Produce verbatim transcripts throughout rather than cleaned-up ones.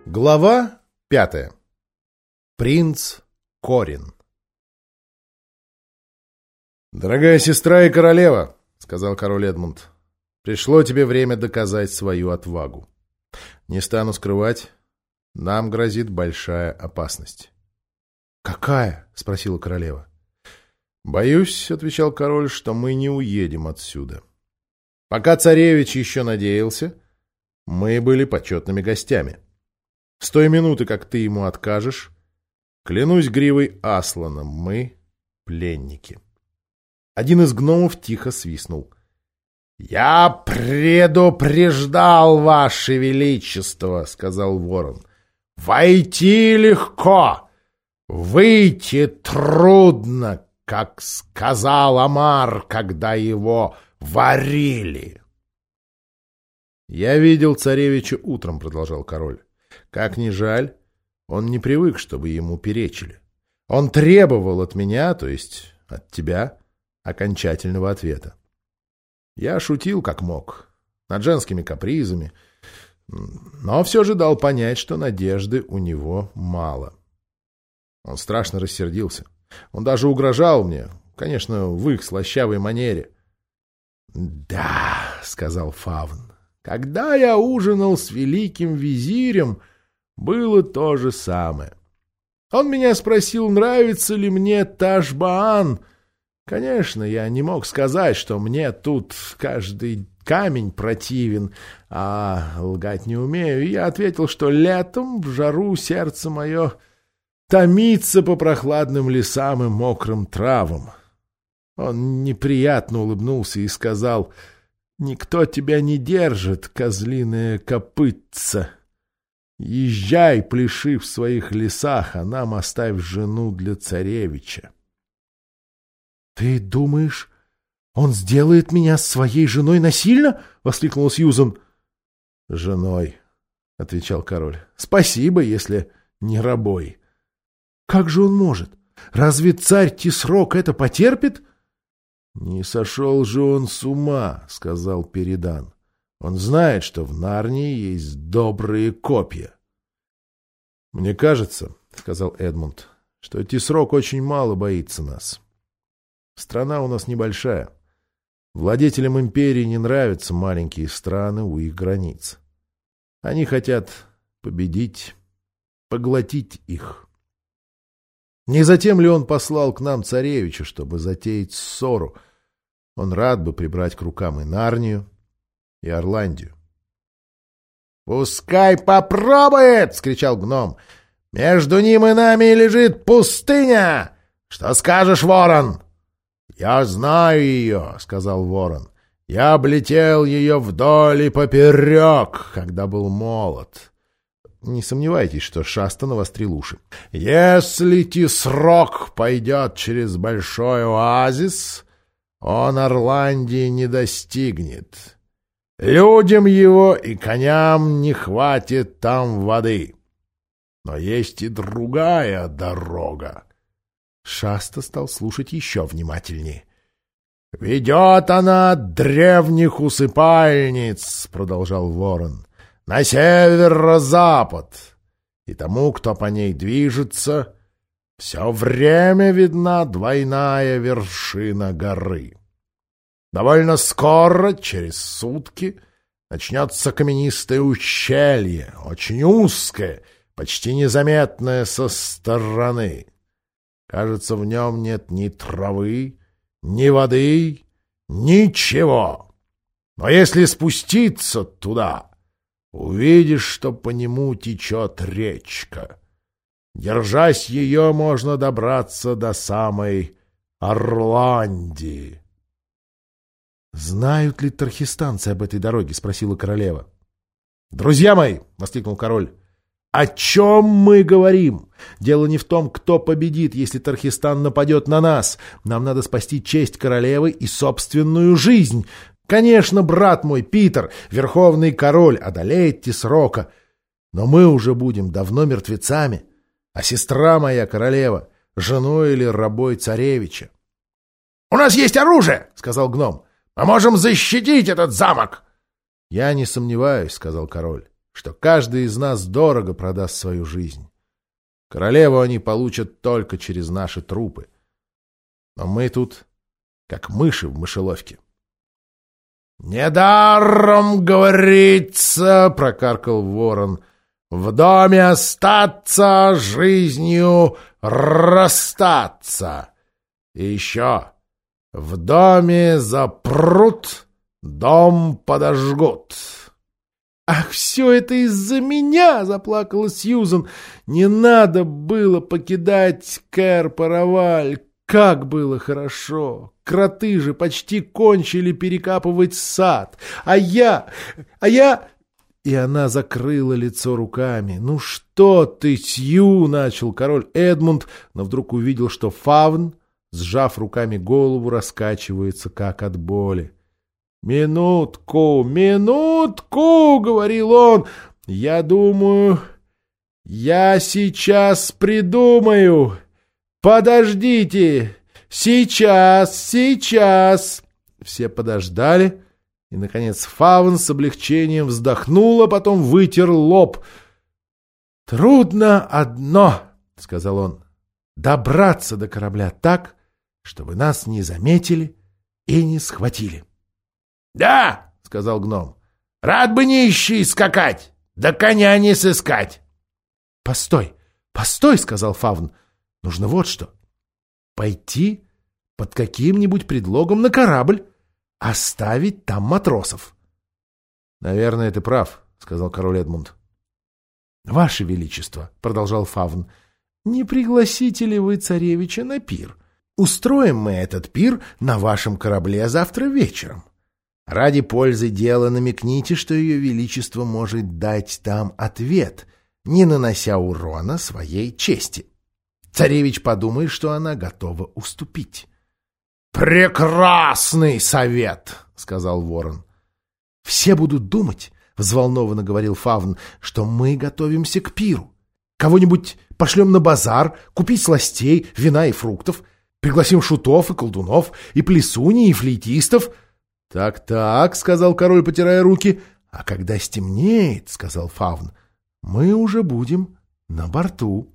Глава пятая. Принц Корин. «Дорогая сестра и королева, — сказал король Эдмунд, — пришло тебе время доказать свою отвагу. Не стану скрывать, нам грозит большая опасность». «Какая?» — спросила королева. «Боюсь, — отвечал король, — что мы не уедем отсюда. Пока царевич еще надеялся, мы были почетными гостями. С той минуты, как ты ему откажешь, клянусь гривой Асланом, мы пленники». Один из гномов тихо свистнул. «Я предупреждал, ваше величество, — сказал ворон, — войти легко, выйти трудно, как сказал Омар, когда его варили». «Я видел царевича утром, — продолжал король. Как ни жаль, он не привык, чтобы ему перечили. Он требовал от меня, то есть от тебя, окончательного ответа. Я шутил как мог, над женскими капризами, но все же дал понять, что надежды у него мало. Он страшно рассердился. Он даже угрожал мне, конечно, в их слащавой манере. «Да, — сказал Фавн, — когда я ужинал с великим визирем, было то же самое. Он меня спросил, нравится ли мне Ташбаан. Конечно, я не мог сказать, что мне тут каждый камень противен, а лгать не умею. И я ответил, что летом в жару сердце мое томится по прохладным лесам и мокрым травам. Он неприятно улыбнулся и сказал: «Никто тебя не держит, козлиное копытце. Езжай, пляши в своих лесах, а нам оставь жену для царевича». «Ты думаешь, он сделает меня своей женой насильно?» — воскликнул Сьюзан. «Женой», — отвечал король. «Спасибо, если не рабой». «Как же он может? Разве царь Тисрок это потерпит?» «Не сошел же он с ума», — сказал Перидан. «Он знает, что в Нарнии есть добрые копья». «Мне кажется, — сказал Эдмунд, — что Тисрок очень мало боится нас. Страна у нас небольшая. Владетелям империи не нравятся маленькие страны у их границ. Они хотят победить, поглотить их. Не затем ли он послал к нам царевича, чтобы затеять ссору? Он рад бы прибрать к рукам и Нарнию, и Орландию». «Пускай попробует! — вскричал гном. — Между ним и нами лежит пустыня! Что скажешь, ворон?» «Я знаю ее, — сказал ворон. — Я облетел ее вдоль и поперек, когда был молод». Не сомневайтесь, что Шаста навострил уши. «Если Тисрок пойдет через большой оазис, он Орландии не достигнет. Людям его и коням не хватит там воды. Но есть и другая дорога». Шаста стал слушать еще внимательнее. «Ведет она от древних усыпальниц, — продолжал ворон, — на северо-запад, и тому, кто по ней движется, все время видна двойная вершина горы. Довольно скоро, через сутки, начнется каменистое ущелье, очень узкое, почти незаметное со стороны. Кажется, в нем нет ни травы, ни воды, ничего. Но если спуститься туда, увидишь, что по нему течет речка. Держась ее, можно добраться до самой Орландии». «Знают ли тархистанцы об этой дороге?» — спросила королева. «Друзья мои! — воскликнул король. — О чем мы говорим? Дело не в том, кто победит, если Тархистан нападет на нас. Нам надо спасти честь королевы и собственную жизнь. Конечно, брат мой, Питер, верховный король, одолеет Тисрока. Но мы уже будем давно мертвецами. А сестра моя, королева, женой или рабой царевича». «У нас есть оружие! — сказал гном. — Мы можем защитить этот замок!» «Я не сомневаюсь, — сказал король, — что каждый из нас дорого продаст свою жизнь. Королеву они получат только через наши трупы. Но мы тут как мыши в мышеловке. «Недаром говорится, — прокаркал ворон, — в доме остаться, жизнью расстаться. И еще в доме запрут, дом подожгут». «Ах, все это из-за меня!» — заплакала Сьюзан. «Не надо было покидать Кэр-Параваль. Как было хорошо! Кроты же почти кончили перекапывать сад. А я... А я...» И она закрыла лицо руками. «Ну что ты, Сью!» — начал король Эдмунд, но вдруг увидел, что Фавн, сжав руками голову, раскачивается, как от боли. «Минутку, минутку!» — говорил он. «Я думаю, я сейчас придумаю. Подождите! Сейчас, сейчас!» Все подождали, и, наконец, Фавн с облегчением вздохнул, а потом вытер лоб. «Трудно одно, — сказал он, — добраться до корабля так, чтобы нас не заметили и не схватили». «Да, — сказал гном, — рад бы нищий скакать, да коня не сыскать». «Постой, постой, — сказал Фавн, — нужно вот что. Пойти под каким-нибудь предлогом на корабль, оставить там матросов». «Наверное, ты прав, — сказал король Эдмунд». «Ваше Величество, — продолжал Фавн, — не пригласите ли вы царевича на пир? Устроим мы этот пир на вашем корабле завтра вечером. Ради пользы дела намекните, что ее величество может дать там ответ, не нанося урона своей чести. Царевич подумает, что она готова уступить». «Прекрасный совет!» — сказал ворон. «Все будут думать, — взволнованно говорил Фавн, — что мы готовимся к пиру. Кого-нибудь пошлем на базар купить сластей, вина и фруктов, пригласим шутов и колдунов, и плесуней, и флейтистов». «Так-так, — сказал король, потирая руки, — а когда стемнеет, — сказал Фавн, — мы уже будем на борту.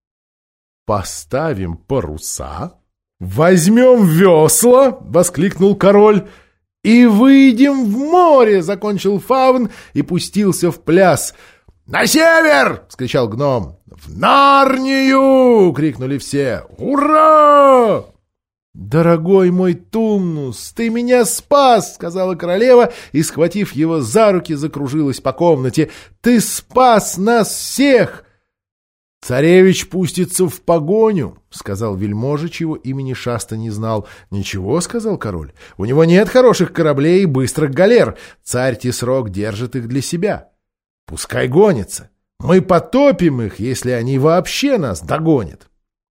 Поставим паруса, возьмем весла, — воскликнул король, — и выйдем в море, — закончил Фавн и пустился в пляс. «На север! — вскричал гном. «В Нарнию! — крикнули все. «Ура!» «Дорогой мой Тумнус, ты меня спас!» — сказала королева и, схватив его за руки, закружилась по комнате. «Ты спас нас всех!» «Царевич пустится в погоню», — сказал вельможа, чего имени Шаста не знал. «Ничего», — сказал король, — «у него нет хороших кораблей и быстрых галер. Царь Тисрок держит их для себя. Пускай гонится. Мы потопим их, если они вообще нас догонят».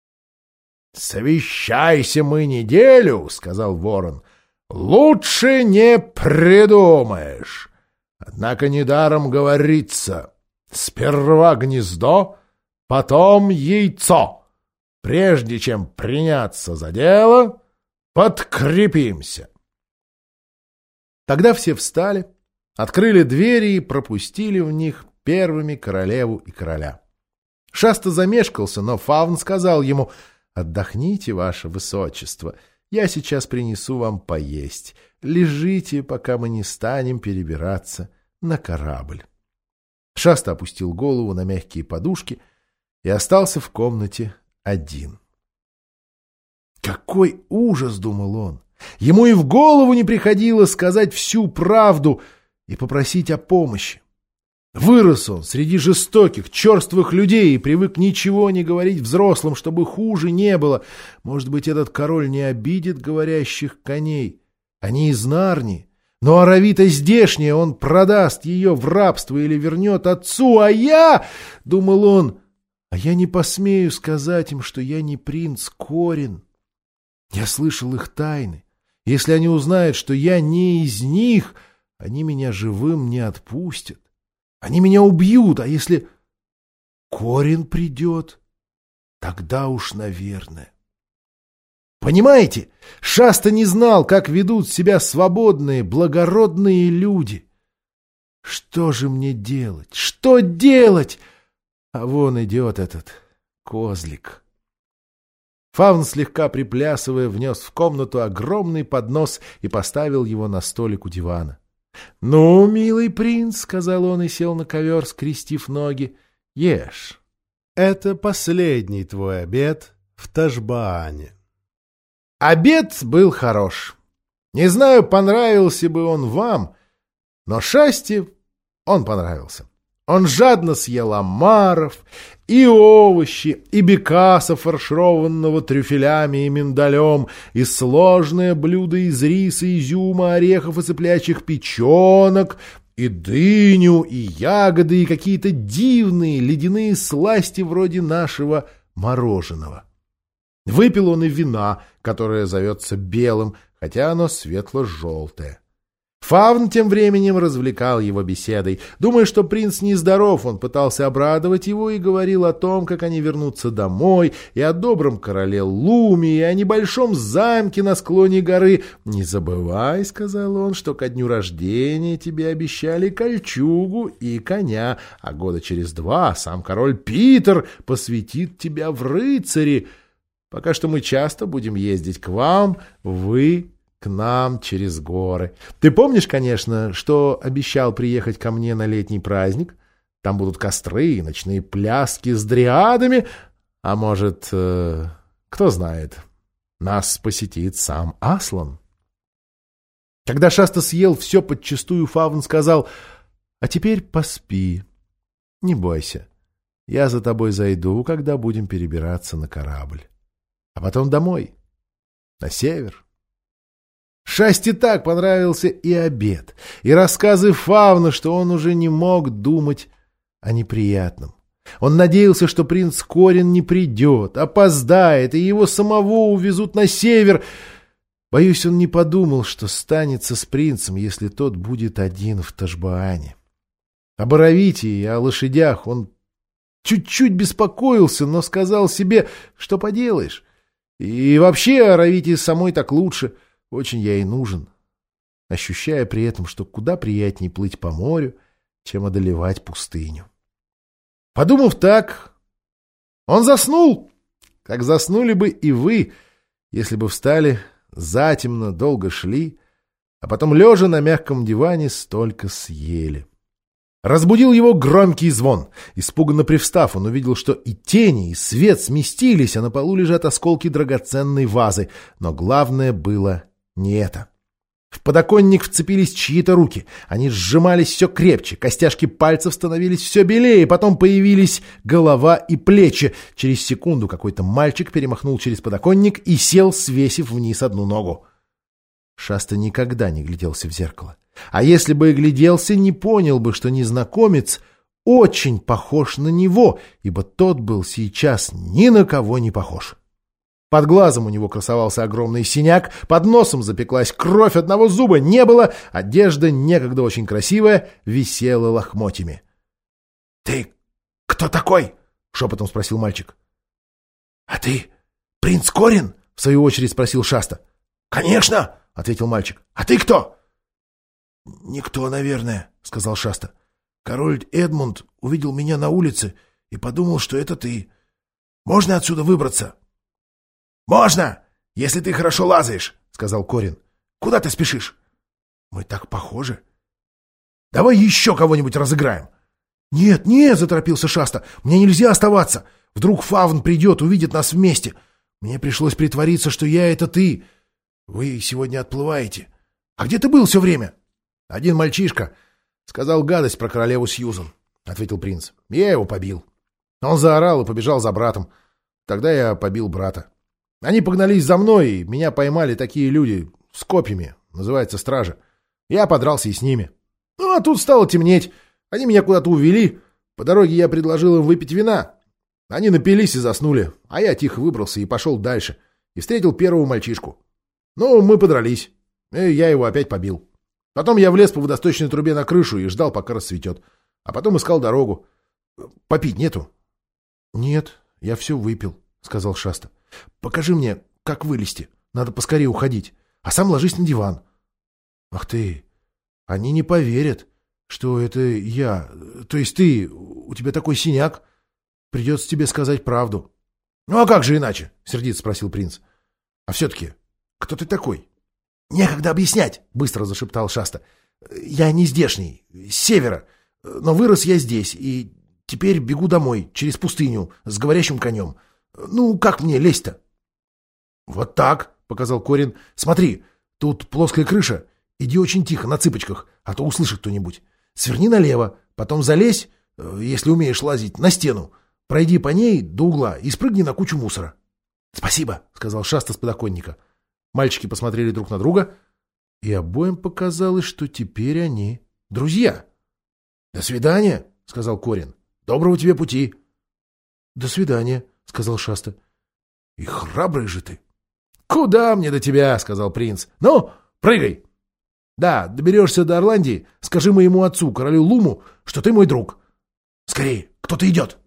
«Совещайся мы неделю, — сказал ворон, — лучше не придумаешь. Однако недаром говорится: сперва гнездо, потом яйцо. Прежде чем приняться за дело, подкрепимся». Тогда все встали, открыли двери и пропустили в них первыми королеву и короля. Шаста замешкался, но Фавн сказал ему: «Отдохните, ваше высочество, я сейчас принесу вам поесть. Лежите, пока мы не станем перебираться на корабль». Шаста опустил голову на мягкие подушки и остался в комнате один. «Какой ужас!» — думал он. Ему и в голову не приходило сказать всю правду и попросить о помощи. Вырос он среди жестоких, черствых людей и привык ничего не говорить взрослым, чтобы хуже не было. Может быть, этот король не обидит говорящих коней. Они из Нарнии. Но Аравита здешняя, он продаст ее в рабство или вернет отцу. А я, — думал он, — а я не посмею сказать им, что я не принц Корин. Я слышал их тайны. Если они узнают, что я не из них, они меня живым не отпустят. Они меня убьют, а если Корин придет, тогда уж, наверное. Понимаете, Шаста не знал, как ведут себя свободные, благородные люди. Что же мне делать? Что делать? А вон идет этот козлик. Фавн, слегка приплясывая, внес в комнату огромный поднос и поставил его на столик у дивана. — Ну, милый принц, — сказал он и сел на ковер, скрестив ноги, — ешь. Это последний твой обед в Ташбаане. Обед был хорош. Не знаю, понравился бы он вам, но Шасте он понравился. Он жадно съел омаров, и овощи, и бекаса, фаршированного трюфелями и миндалем, и сложное блюдо из риса, изюма, орехов и цыплячьих печенок, и дыню, и ягоды, и какие-то дивные ледяные сласти вроде нашего мороженого. Выпил он и вина, которое зовется белым, хотя оно светло-желтое. Фавн тем временем развлекал его беседой. Думая, что принц нездоров, он пытался обрадовать его и говорил о том, как они вернутся домой, и о добром короле Луме, и о небольшом замке на склоне горы. «Не забывай, — сказал он, — что ко дню рождения тебе обещали кольчугу и коня, а года через два сам король Питер посвятит тебя в рыцари. Пока что мы часто будем ездить к вам, вы к нам через горы. Ты помнишь, конечно, что обещал приехать ко мне на летний праздник? Там будут костры и ночные пляски с дриадами. А может, э, кто знает, нас посетит сам Аслан». Когда Шаста съел все подчистую, Фавн сказал: «А теперь поспи. Не бойся. Я за тобой зайду, когда будем перебираться на корабль. А потом домой, на север». Шасте так понравился и обед, и рассказы Фавна, что он уже не мог думать о неприятном. Он надеялся, что принц Корин не придет, опоздает, и его самого увезут на север. Боюсь, он не подумал, что станется с принцем, если тот будет один в Ташбаане. О Боровите и о лошадях он чуть-чуть беспокоился, но сказал себе, что поделаешь. И вообще о Равите самой так лучше. Очень я и нужен, ощущая при этом, что куда приятнее плыть по морю, чем одолевать пустыню. Подумав так, он заснул, как заснули бы и вы, если бы встали затемно, долго шли, а потом, лежа на мягком диване, столько съели. Разбудил его громкий звон. Испуганно привстав, он увидел, что и тени, и свет сместились, а на полу лежат осколки драгоценной вазы. Но главное было не это. В подоконник вцепились чьи-то руки. Они сжимались все крепче, костяшки пальцев становились все белее, потом появились голова и плечи. Через секунду какой-то мальчик перемахнул через подоконник и сел, свесив вниз одну ногу. Шаста никогда не гляделся в зеркало. А если бы и гляделся, не понял бы, что незнакомец очень похож на него, ибо тот был сейчас ни на кого не похож. Под глазом у него красовался огромный синяк, под носом запеклась кровь, одного зуба не было, одежда, некогда очень красивая, висела лохмотьями. — Ты кто такой? — шепотом спросил мальчик. — А ты принц Корин? — в свою очередь спросил Шаста. — Конечно! — ответил мальчик. — А ты кто? — Никто, наверное, — сказал Шаста. — Король Эдмунд увидел меня на улице и подумал, что это ты. Можно отсюда выбраться? — Можно, если ты хорошо лазаешь, — сказал Корин. — Куда ты спешишь? — Мы так похожи. — Давай еще кого-нибудь разыграем. — Нет, нет, — заторопился Шаста, — мне нельзя оставаться. Вдруг Фавн придет, увидит нас вместе. Мне пришлось притвориться, что я — это ты. Вы сегодня отплываете. А где ты был все время? — Один мальчишка сказал гадость про королеву Сьюзан, — ответил принц. — Я его побил. Он заорал и побежал за братом. Тогда я побил брата. Они погнались за мной, и меня поймали такие люди с копьями, называется стража. Я подрался и с ними. Ну, а тут стало темнеть. Они меня куда-то увели. По дороге я предложил им выпить вина. Они напились и заснули, а я тихо выбрался и пошел дальше. И встретил первого мальчишку. Ну, мы подрались, и я его опять побил. Потом я влез по водосточной трубе на крышу и ждал, пока рассветет. А потом искал дорогу. Попить нету? — Нет, я все выпил, — сказал Шаста. — Покажи мне, как вылезти. Надо поскорее уходить. А сам ложись на диван. — Ах ты! Они не поверят. Что это я? То есть ты? У тебя такой синяк? Придется тебе сказать правду. Ну а как же иначе? Сердито спросил принц. А все-таки, кто ты такой? Некогда объяснять, быстро зашептал Шаста. Я не здешний, с севера, но вырос я здесь, и теперь бегу домой, через пустыню, с говорящим конем. Ну, как мне лезть-то? Вот так, показал Корин. Смотри, тут плоская крыша. Иди очень тихо, на цыпочках, а то услышит кто-нибудь. Сверни налево, потом залезь, если умеешь лазить, на стену. Пройди по ней до угла и спрыгни на кучу мусора. — Спасибо, — сказал Шаста с подоконника. Мальчики посмотрели друг на друга, и обоим показалось, что теперь они друзья. — До свидания, — сказал Корин. — Доброго тебе пути. — До свидания, — сказал Шаста. — И храбрый же ты. — Куда мне до тебя, — сказал принц. — Ну, прыгай. Да, доберешься до Орландии, скажи моему отцу, королю Луму, что ты мой друг. Скорее, кто-то идет.